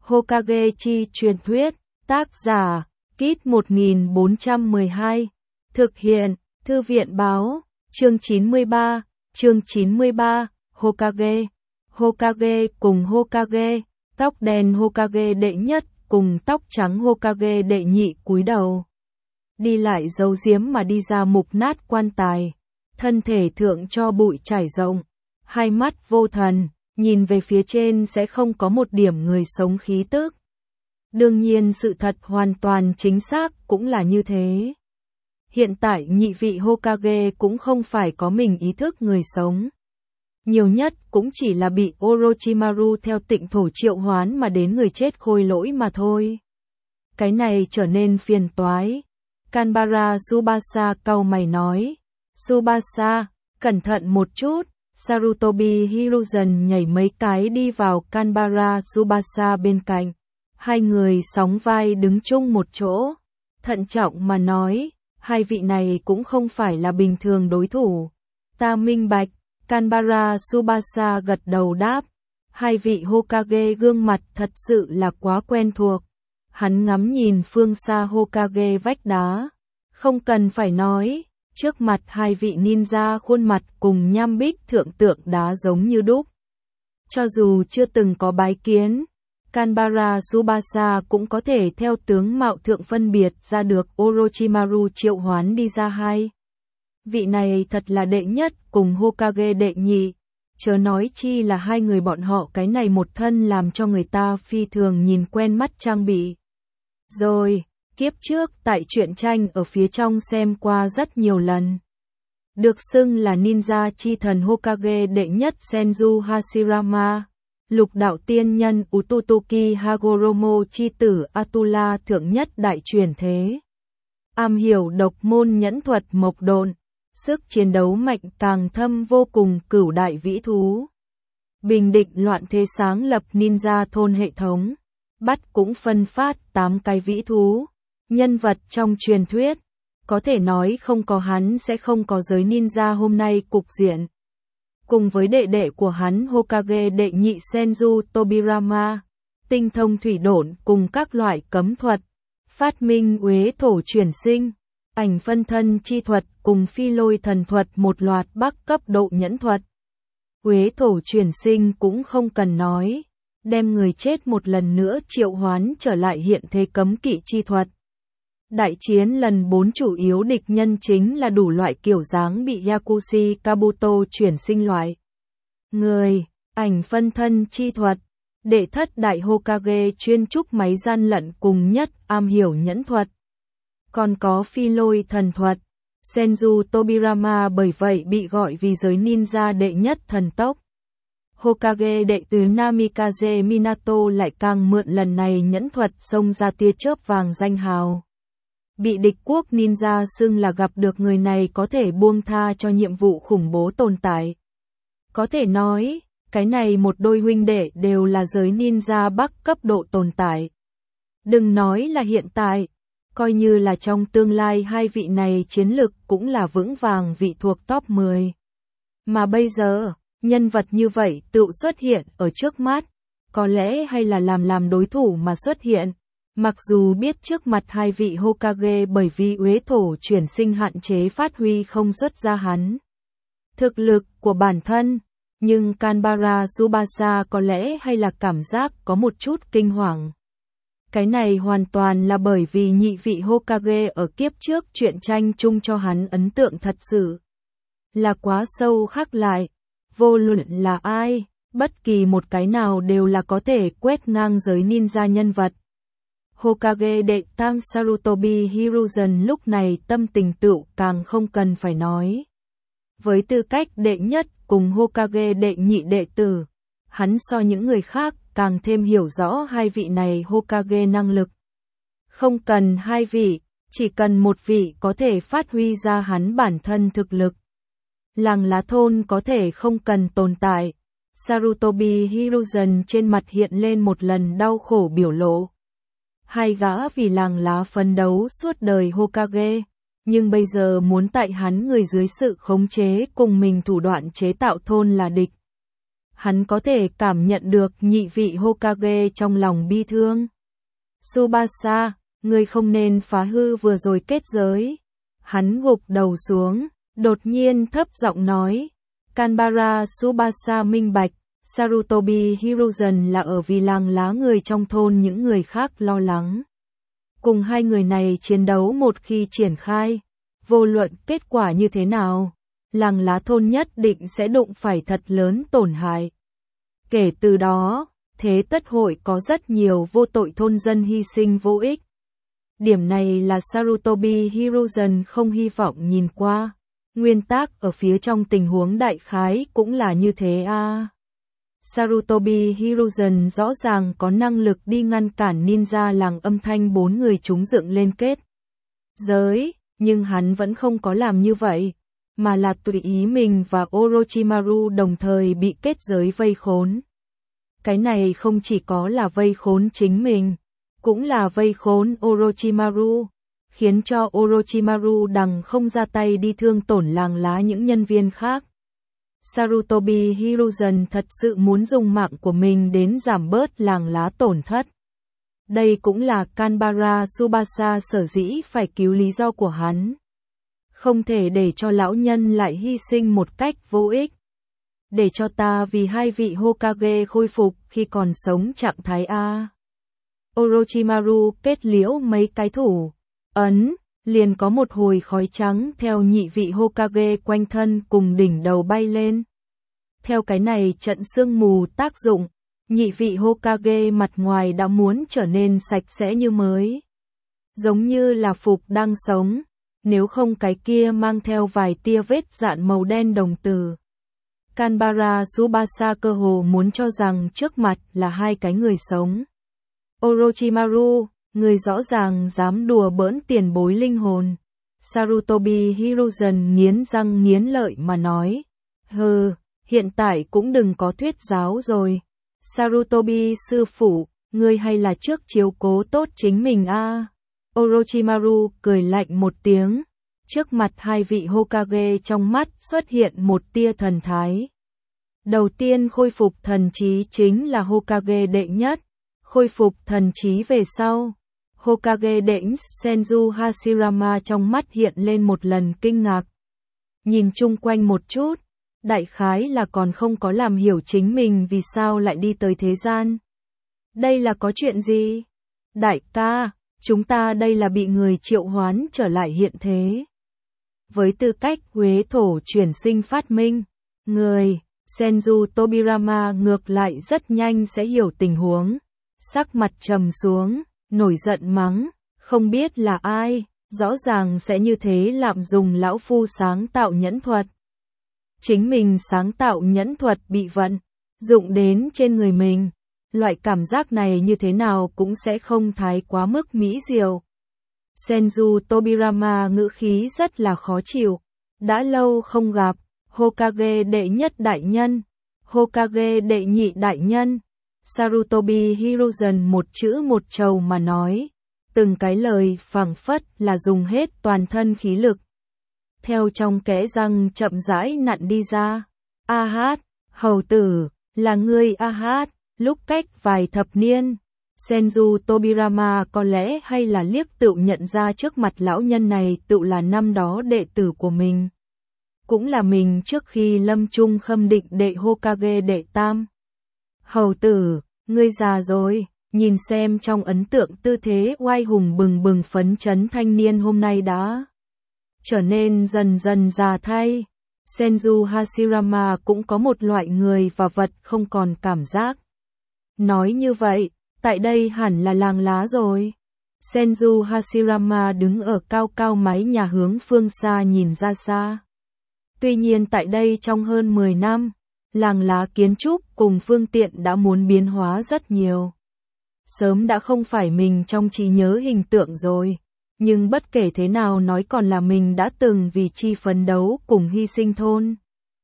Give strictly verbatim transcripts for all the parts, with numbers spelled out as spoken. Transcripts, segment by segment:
Hokage chi truyền thuyết, tác giả, Kit một nghìn bốn trăm mười hai, thực hiện, Thư viện báo, chương chín mươi ba, chương chín mươi ba, Hokage, Hokage cùng Hokage, tóc đen Hokage đệ nhất cùng tóc trắng Hokage đệ nhị cúi đầu. Đi lại giấu giếm mà đi ra mục nát quan tài, thân thể thượng cho bụi trải rộng, hai mắt vô thần, nhìn về phía trên sẽ không có một điểm người sống khí tức. Đương nhiên sự thật hoàn toàn chính xác cũng là như thế. Hiện tại nhị vị Hokage cũng không phải có mình ý thức người sống. Nhiều nhất cũng chỉ là bị Orochimaru theo tịnh thổ triệu hoán mà đến người chết khôi lỗi mà thôi. Cái này trở nên phiền toái. Kanbara Tsubasa cau mày nói. Tsubasa, cẩn thận một chút. Sarutobi Hiruzen nhảy mấy cái đi vào Kanbara Tsubasa bên cạnh. Hai người sóng vai đứng chung một chỗ. Thận trọng mà nói, hai vị này cũng không phải là bình thường đối thủ. Ta minh bạch. Kanbara Tsubasa gật đầu đáp. Hai vị Hokage gương mặt thật sự là quá quen thuộc. Hắn ngắm nhìn phương xa Hokage vách đá. Không cần phải nói, trước mặt hai vị ninja khuôn mặt cùng nham bích thượng tượng đá giống như đúc. Cho dù chưa từng có bái kiến, Kanbara Tsubasa cũng có thể theo tướng mạo thượng phân biệt ra được Orochimaru triệu hoán đi ra hai. Vị này thật là đệ nhất cùng Hokage đệ nhị, chớ nói chi là hai người bọn họ cái này một thân làm cho người ta phi thường nhìn quen mắt trang bị. Rồi, kiếp trước tại truyện tranh ở phía trong xem qua rất nhiều lần. Được xưng là ninja chi thần Hokage đệ nhất Senju Hashirama, lục đạo tiên nhân Ututoki Hagoromo chi tử Atula thượng nhất đại truyền thế. Am hiểu độc môn nhẫn thuật mộc độn, sức chiến đấu mạnh càng thâm vô cùng cửu đại vĩ thú. Bình định loạn thế sáng lập ninja thôn hệ thống, bắt cũng phân phát tám cái vĩ thú. Nhân vật trong truyền thuyết, có thể nói không có hắn sẽ không có giới ninja hôm nay cục diện. Cùng với đệ đệ của hắn Hokage đệ nhị Senju Tobirama, tinh thông thủy độn cùng các loại cấm thuật, phát minh uế thổ chuyển sinh, ảnh phân thân chi thuật cùng phi lôi thần thuật một loạt bắc cấp độ nhẫn thuật. Uế thổ chuyển sinh cũng không cần nói, đem người chết một lần nữa triệu hoán trở lại hiện thế cấm kỵ chi thuật. Đại chiến lần bốn chủ yếu địch nhân chính là đủ loại kiểu dáng bị Yakushi Kabuto chuyển sinh loại. Người, ảnh phân thân chi thuật, đệ thất đại Hokage chuyên trúc máy gian lận cùng nhất am hiểu nhẫn thuật. Còn có phi lôi thần thuật, Senju Tobirama bởi vậy bị gọi vì giới ninja đệ nhất thần tốc. Hokage đệ tứ Namikaze Minato lại càng mượn lần này nhẫn thuật xông ra tia chớp vàng danh hào. Bị địch quốc ninja xưng là gặp được người này có thể buông tha cho nhiệm vụ khủng bố tồn tại. Có thể nói, cái này một đôi huynh đệ đều là giới ninja bắc cấp độ tồn tại. Đừng nói là hiện tại, coi như là trong tương lai hai vị này chiến lực cũng là vững vàng vị thuộc top mười. Mà bây giờ, nhân vật như vậy tự xuất hiện ở trước mắt, có lẽ hay là làm làm đối thủ mà xuất hiện. Mặc dù biết trước mặt hai vị Hokage bởi vì uế thổ chuyển sinh hạn chế phát huy không xuất ra hắn thực lực của bản thân, nhưng Kanbara Tsubasa có lẽ hay là cảm giác có một chút kinh hoàng. Cái này hoàn toàn là bởi vì nhị vị Hokage ở kiếp trước truyện tranh chung cho hắn ấn tượng thật sự là quá sâu khắc lại, vô luận là ai, bất kỳ một cái nào đều là có thể quét ngang giới ninja nhân vật. Hokage đệ tam Sarutobi Hiruzen lúc này tâm tình tựu càng không cần phải nói. Với tư cách đệ nhất cùng Hokage đệ nhị đệ tử, hắn so những người khác càng thêm hiểu rõ hai vị này Hokage năng lực. Không cần hai vị, chỉ cần một vị có thể phát huy ra hắn bản thân thực lực. Làng lá thôn có thể không cần tồn tại. Sarutobi Hiruzen trên mặt hiện lên một lần đau khổ biểu lộ. Hai gã vì làng lá phấn đấu suốt đời Hokage, nhưng bây giờ muốn tại hắn người dưới sự khống chế cùng mình thủ đoạn chế tạo thôn là địch. hắn có thể cảm nhận được nhị vị Hokage trong lòng bi thương. Tsubasa, ngươi không nên phá hư vừa rồi kết giới. Hắn gục đầu xuống, đột nhiên thấp giọng nói. Kanbara Tsubasa minh bạch, Sarutobi Hiruzen là ở vì làng lá người trong thôn những người khác lo lắng. Cùng hai người này chiến đấu một khi triển khai, vô luận kết quả như thế nào, làng lá thôn nhất định sẽ đụng phải thật lớn tổn hại. Kể từ đó, thế tất hội có rất nhiều vô tội thôn dân hy sinh vô ích. Điểm này là Sarutobi Hiruzen không hy vọng nhìn qua. Nguyên tắc ở phía trong tình huống đại khái cũng là như thế a. À. Sarutobi Hiruzen rõ ràng có năng lực đi ngăn cản ninja làng âm thanh bốn người chúng dựng lên kết giới, nhưng hắn vẫn không có làm như vậy, mà là tùy ý mình và Orochimaru đồng thời bị kết giới vây khốn. Cái này không chỉ có là vây khốn chính mình, cũng là vây khốn Orochimaru, khiến cho Orochimaru đằng không ra tay đi thương tổn làng lá những nhân viên khác. Sarutobi Hiruzen thật sự muốn dùng mạng của mình đến giảm bớt làng lá tổn thất. Đây cũng là Kanbara Tsubasa sở dĩ phải cứu lý do của hắn. Không thể để cho lão nhân lại hy sinh một cách vô ích. Để cho ta vì hai vị Hokage khôi phục khi còn sống trạng thái A. Orochimaru kết liễu mấy cái thủ ấn, liền có một hồi khói trắng theo nhị vị Hokage quanh thân cùng đỉnh đầu bay lên. Theo cái này trận sương mù tác dụng, nhị vị Hokage mặt ngoài đã muốn trở nên sạch sẽ như mới. Giống như là phục đang sống, nếu không cái kia mang theo vài tia vết dạn màu đen đồng tử. Kanbara Tsubasa cơ hồ muốn cho rằng trước mặt là hai cái người sống. Orochimaru, người rõ ràng dám đùa bỡn tiền bối linh hồn. Sarutobi Hiruzen nghiến răng nghiến lợi mà nói. Hừ, hiện tại cũng đừng có thuyết giáo rồi. Sarutobi sư phụ, ngươi hay là trước chiếu cố tốt chính mình a. À. Orochimaru cười lạnh một tiếng. Trước mặt hai vị Hokage trong mắt xuất hiện một tia thần thái. Đầu tiên khôi phục thần trí chính là Hokage đệ nhất. Khôi phục thần trí về sau, Hokage đệ Senju Hashirama trong mắt hiện lên một lần kinh ngạc. Nhìn chung quanh một chút, đại khái là còn không có làm hiểu chính mình vì sao lại đi tới thế gian. Đây là có chuyện gì? Đại ca, chúng ta đây là bị người triệu hoán trở lại hiện thế. Với tư cách Huế thổ chuyển sinh phát minh, người, Senju Tobirama ngược lại rất nhanh sẽ hiểu tình huống. Sắc mặt trầm xuống, nổi giận mắng, không biết là ai, rõ ràng sẽ như thế lạm dùng lão phu sáng tạo nhẫn thuật. Chính mình sáng tạo nhẫn thuật bị vận, dụng đến trên người mình, loại cảm giác này như thế nào cũng sẽ không thái quá mức mỹ diệu. Senju Tobirama ngữ khí rất là khó chịu, đã lâu không gặp, Hokage đệ nhất đại nhân, Hokage đệ nhị đại nhân. Sarutobi Hiruzen một chữ một trầu mà nói, từng cái lời phảng phất là dùng hết toàn thân khí lực. Theo trong kẽ răng chậm rãi nặn đi ra, A hát, hầu tử, là ngươi A hát, lúc cách vài thập niên. Senju Tobirama có lẽ hay là liếc tự nhận ra trước mặt lão nhân này tự là năm đó đệ tử của mình. Cũng là mình trước khi lâm chung khâm định đệ Hokage đệ tam. Hầu tử, ngươi già rồi, nhìn xem trong ấn tượng tư thế oai hùng bừng bừng phấn chấn thanh niên hôm nay đã trở nên dần dần già thay. Senju Hashirama cũng có một loại người và vật không còn cảm giác. Nói như vậy, tại đây hẳn là làng lá rồi. Senju Hashirama đứng ở cao cao mái nhà hướng phương xa nhìn ra xa. Tuy nhiên tại đây trong hơn mười năm, làng lá kiến trúc cùng phương tiện đã muốn biến hóa rất nhiều. Sớm đã không phải mình trong trí nhớ hình tượng rồi, nhưng bất kể thế nào nói còn là mình đã từng vì chi phấn đấu cùng hy sinh thôn.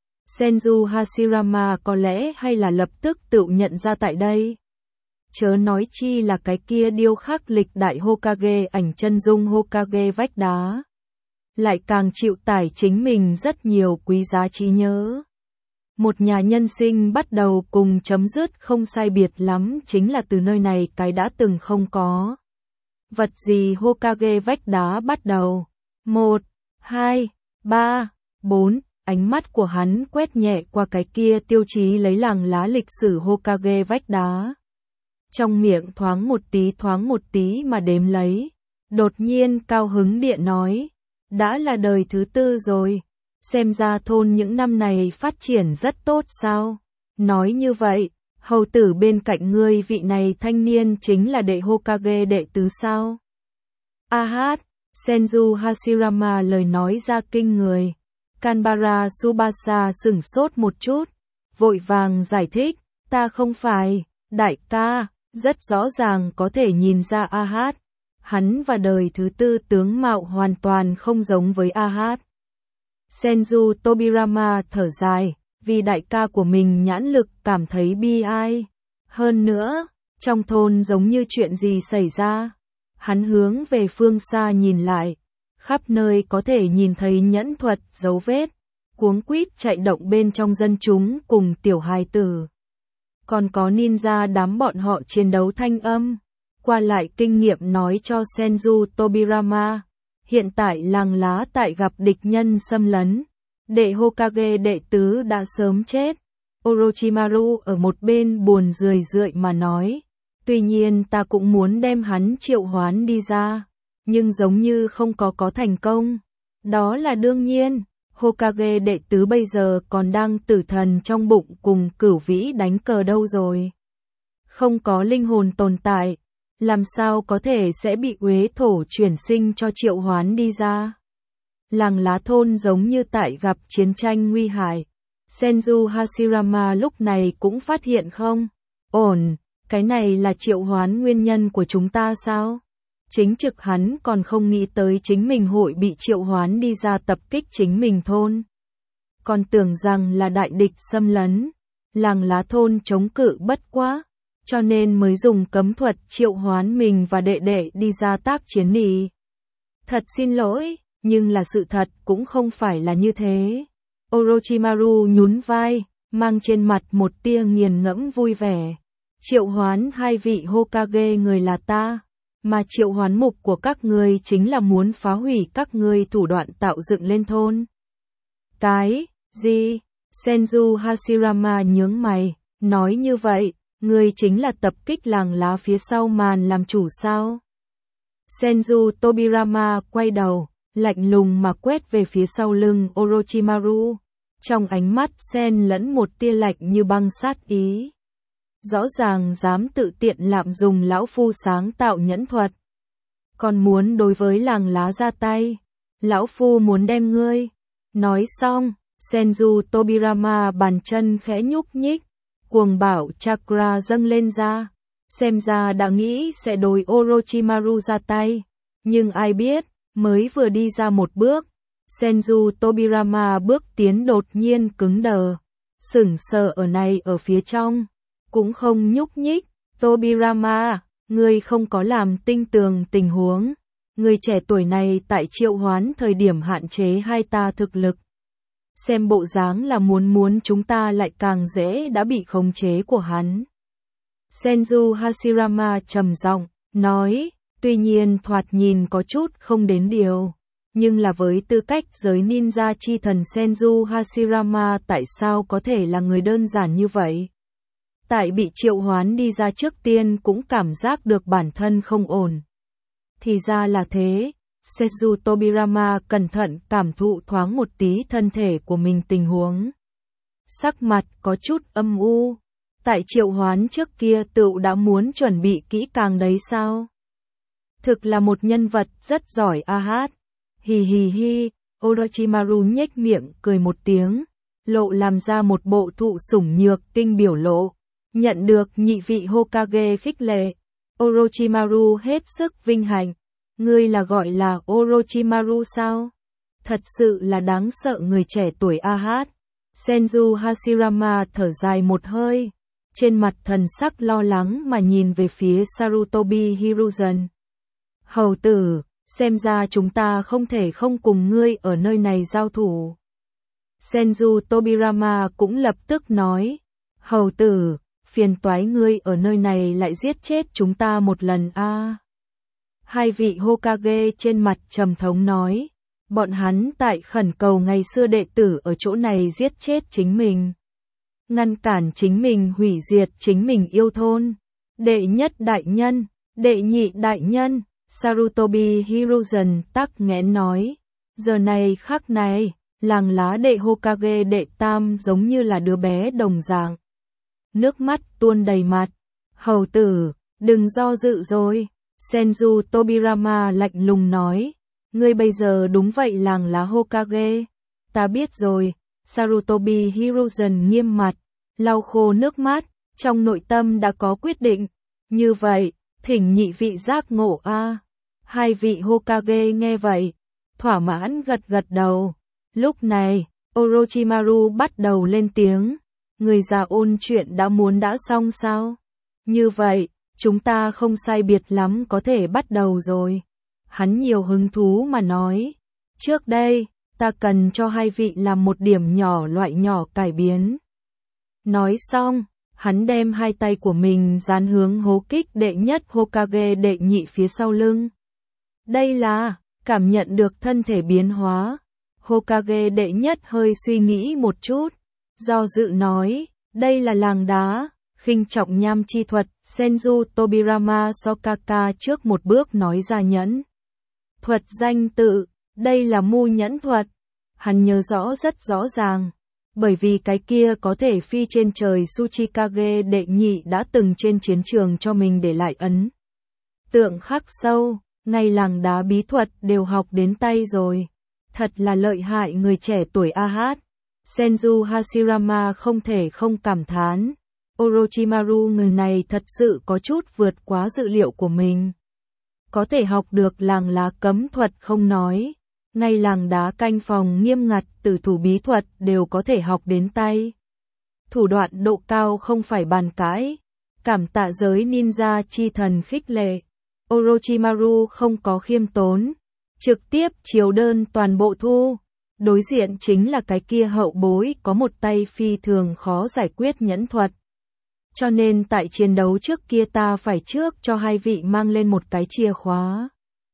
Senju Hashirama có lẽ hay là lập tức tự nhận ra tại đây. Chớ nói chi là cái kia điêu khắc lịch đại Hokage ảnh chân dung Hokage vách đá. Lại càng chịu tải chính mình rất nhiều quý giá trí nhớ. Một nhà nhân sinh bắt đầu cùng chấm dứt không sai biệt lắm chính là từ nơi này cái đã từng không có. Vật gì Hokage vách đá bắt đầu. Một, hai, ba, bốn, ánh mắt của hắn quét nhẹ qua cái kia tiêu chí lấy làng lá lịch sử Hokage vách đá. Trong miệng thoáng một tí thoáng một tí mà đếm lấy. Đột nhiên cao hứng điện nói. Đã là đời thứ tư rồi. Xem ra thôn những năm này phát triển rất tốt sao? Nói như vậy, hầu tử bên cạnh ngươi vị này thanh niên chính là đệ Hokage đệ tứ sao? A hát, Senju Hashirama lời nói ra kinh người. Kanbara Tsubasa sửng sốt một chút, vội vàng giải thích, ta không phải, đại ca, rất rõ ràng có thể nhìn ra A hát. Hắn và đời thứ tư tướng mạo hoàn toàn không giống với A hát. Senju Tobirama thở dài, vì đại ca của mình nhãn lực cảm thấy bi ai. Hơn nữa, trong thôn giống như chuyện gì xảy ra. Hắn hướng về phương xa nhìn lại, khắp nơi có thể nhìn thấy nhẫn thuật dấu vết, cuống quýt chạy động bên trong dân chúng cùng tiểu hài tử. Còn có ninja đám bọn họ chiến đấu thanh âm. Qua lại kinh nghiệm nói cho Senju Tobirama, hiện tại làng lá tại gặp địch nhân xâm lấn. Đệ Hokage đệ tứ đã sớm chết. Orochimaru ở một bên buồn rười rượi mà nói. Tuy nhiên ta cũng muốn đem hắn triệu hoán đi ra. Nhưng giống như không có có thành công. Đó là đương nhiên. Hokage đệ tứ bây giờ còn đang tử thần trong bụng cùng cửu vĩ đánh cờ đâu rồi. Không có linh hồn tồn tại. Làm sao có thể sẽ bị uế thổ chuyển sinh cho triệu hoán đi ra. Làng lá thôn giống như tại gặp chiến tranh nguy hại. Senju Hashirama lúc này cũng phát hiện không? Ổn, cái này là triệu hoán nguyên nhân của chúng ta sao? Chính trực hắn còn không nghĩ tới chính mình hội bị triệu hoán đi ra tập kích chính mình thôn. Còn tưởng rằng là đại địch xâm lấn. Làng lá thôn chống cự bất quá. Cho nên mới dùng cấm thuật triệu hoán mình và đệ đệ đi ra tác chiến nỉ. Thật xin lỗi, nhưng là sự thật cũng không phải là như thế. Orochimaru nhún vai, mang trên mặt một tia nghiền ngẫm vui vẻ. Triệu hoán hai vị Hokage người là ta, mà triệu hoán mục của các ngươi chính là muốn phá hủy các ngươi thủ đoạn tạo dựng lên thôn. Cái, gì? Senju Hashirama nhướng mày, nói như vậy. Ngươi chính là tập kích làng lá phía sau màn làm chủ sao? Senju Tobirama quay đầu, lạnh lùng mà quét về phía sau lưng Orochimaru. Trong ánh mắt xen lẫn một tia lạnh như băng sát ý. Rõ ràng dám tự tiện lạm dùng lão phu sáng tạo nhẫn thuật. Còn muốn đối với làng lá ra tay. Lão phu muốn đem ngươi. Nói xong, Senju Tobirama bàn chân khẽ nhúc nhích. Cuồng bạo chakra dâng lên ra, xem ra đã nghĩ sẽ đối Orochimaru ra tay, nhưng ai biết, mới vừa đi ra một bước, Senju Tobirama bước tiến đột nhiên cứng đờ, sững sờ ở này ở phía trong, cũng không nhúc nhích. Tobirama, ngươi không có làm tinh tường tình huống, người trẻ tuổi này tại triệu hoán thời điểm hạn chế hai ta thực lực. Xem bộ dáng là muốn muốn chúng ta lại càng dễ đã bị khống chế của hắn. Senju Hashirama trầm giọng, nói, tuy nhiên thoạt nhìn có chút không đến điều. Nhưng là với tư cách giới ninja chi thần Senju Hashirama tại sao có thể là người đơn giản như vậy? Tại bị triệu hoán đi ra trước tiên cũng cảm giác được bản thân không ổn. Thì ra là thế. Senju Tobirama cẩn thận cảm thụ thoáng một tí thân thể của mình tình huống. Sắc mặt có chút âm u. Tại triệu hoán trước kia tựu đã muốn chuẩn bị kỹ càng đấy sao? Thực là một nhân vật rất giỏi a hát. Hì hì hi, Orochimaru nhếch miệng cười một tiếng. Lộ làm ra một bộ thụ sủng nhược kinh biểu lộ. Nhận được nhị vị Hokage khích lệ. Orochimaru hết sức vinh hạnh. Ngươi là gọi là Orochimaru sao? Thật sự là đáng sợ người trẻ tuổi a hát. Senju Hashirama thở dài một hơi. Trên mặt thần sắc lo lắng mà nhìn về phía Sarutobi Hiruzen. Hầu tử, xem ra chúng ta không thể không cùng ngươi ở nơi này giao thủ. Senju Tobirama cũng lập tức nói, hầu tử, phiền toái ngươi ở nơi này lại giết chết chúng ta một lần a. À. Hai vị Hokage trên mặt trầm thống nói, bọn hắn tại khẩn cầu ngày xưa đệ tử ở chỗ này giết chết chính mình. Ngăn cản chính mình hủy diệt chính mình yêu thôn. Đệ nhất đại nhân, đệ nhị đại nhân, Sarutobi Hiruzen tắc nghẽn nói, giờ này khắc này, làng lá đệ Hokage đệ tam giống như là đứa bé đồng dạng. Nước mắt tuôn đầy mặt, hầu tử, đừng do dự rồi, Senju Tobirama lạnh lùng nói, ngươi bây giờ đúng vậy làng lá Hokage, ta biết rồi, Sarutobi Hiruzen nghiêm mặt, lau khô nước mắt, trong nội tâm đã có quyết định, như vậy, thỉnh nhị vị giác ngộ a. À. Hai vị Hokage nghe vậy, thỏa mãn gật gật đầu. Lúc này, Orochimaru bắt đầu lên tiếng, người già ôn chuyện đã muốn đã xong sao? Như vậy, chúng ta không sai biệt lắm có thể bắt đầu rồi. Hắn nhiều hứng thú mà nói, trước đây, ta cần cho hai vị làm một điểm nhỏ loại nhỏ cải biến. Nói xong, hắn đem hai tay của mình dán hướng hố kích đệ nhất Hokage đệ nhị phía sau lưng. Đây là, cảm nhận được thân thể biến hóa. Hokage đệ nhất hơi suy nghĩ một chút, do dự nói, đây là làng đá, khinh trọng nham chi thuật, Senju Tobirama Sokaka trước một bước nói ra nhẫn. Thuật danh tự, đây là mu nhẫn thuật. Hắn nhớ rõ rất rõ ràng, bởi vì cái kia có thể phi trên trời Tsuchikage đệ nhị đã từng trên chiến trường cho mình để lại ấn tượng khắc sâu, ngay làng đá bí thuật đều học đến tay rồi. Thật là lợi hại người trẻ tuổi a hát. Senju Hashirama không thể không cảm thán. Orochimaru người này thật sự có chút vượt quá dự liệu của mình. Có thể học được làng lá cấm thuật không nói. Ngay làng đá canh phòng nghiêm ngặt tử thủ bí thuật đều có thể học đến tay. Thủ đoạn độ cao không phải bàn cãi. Cảm tạ giới ninja chi thần khích lệ. Orochimaru không có khiêm tốn. Trực tiếp chiếu đơn toàn bộ thu. Đối diện chính là cái kia hậu bối có một tay phi thường khó giải quyết nhẫn thuật. Cho nên tại chiến đấu trước kia ta phải trước cho hai vị mang lên một cái chìa khóa.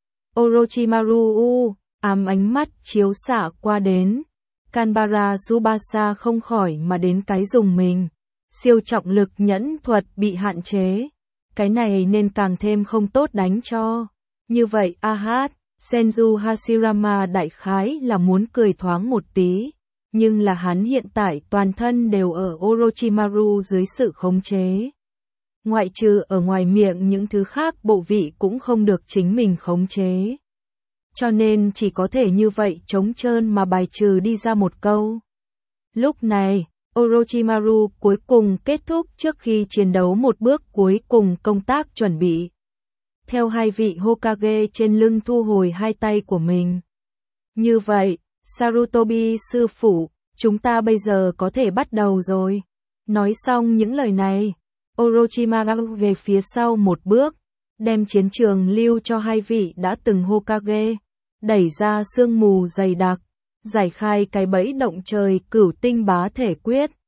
Orochimaru u, ám ánh mắt chiếu xạ qua đến. Kanbara Tsubasa không khỏi mà đến cái dùng mình. Siêu trọng lực nhẫn thuật bị hạn chế. Cái này nên càng thêm không tốt đánh cho. Như vậy a hát. Senju Hashirama đại khái là muốn cười thoáng một tí, nhưng là hắn hiện tại toàn thân đều ở Orochimaru dưới sự khống chế. Ngoại trừ ở ngoài miệng những thứ khác bộ vị cũng không được chính mình khống chế. Cho nên chỉ có thể như vậy trống trơn mà bài trừ đi ra một câu. Lúc này, Orochimaru cuối cùng kết thúc trước khi chiến đấu một bước cuối cùng công tác chuẩn bị. Theo hai vị Hokage trên lưng thu hồi hai tay của mình. Như vậy, Sarutobi sư phụ, chúng ta bây giờ có thể bắt đầu rồi. Nói xong những lời này, Orochimaru về phía sau một bước, đem chiến trường lưu cho hai vị đã từng Hokage, đẩy ra sương mù dày đặc, giải khai cái bẫy động trời cửu tinh bá thể quyết.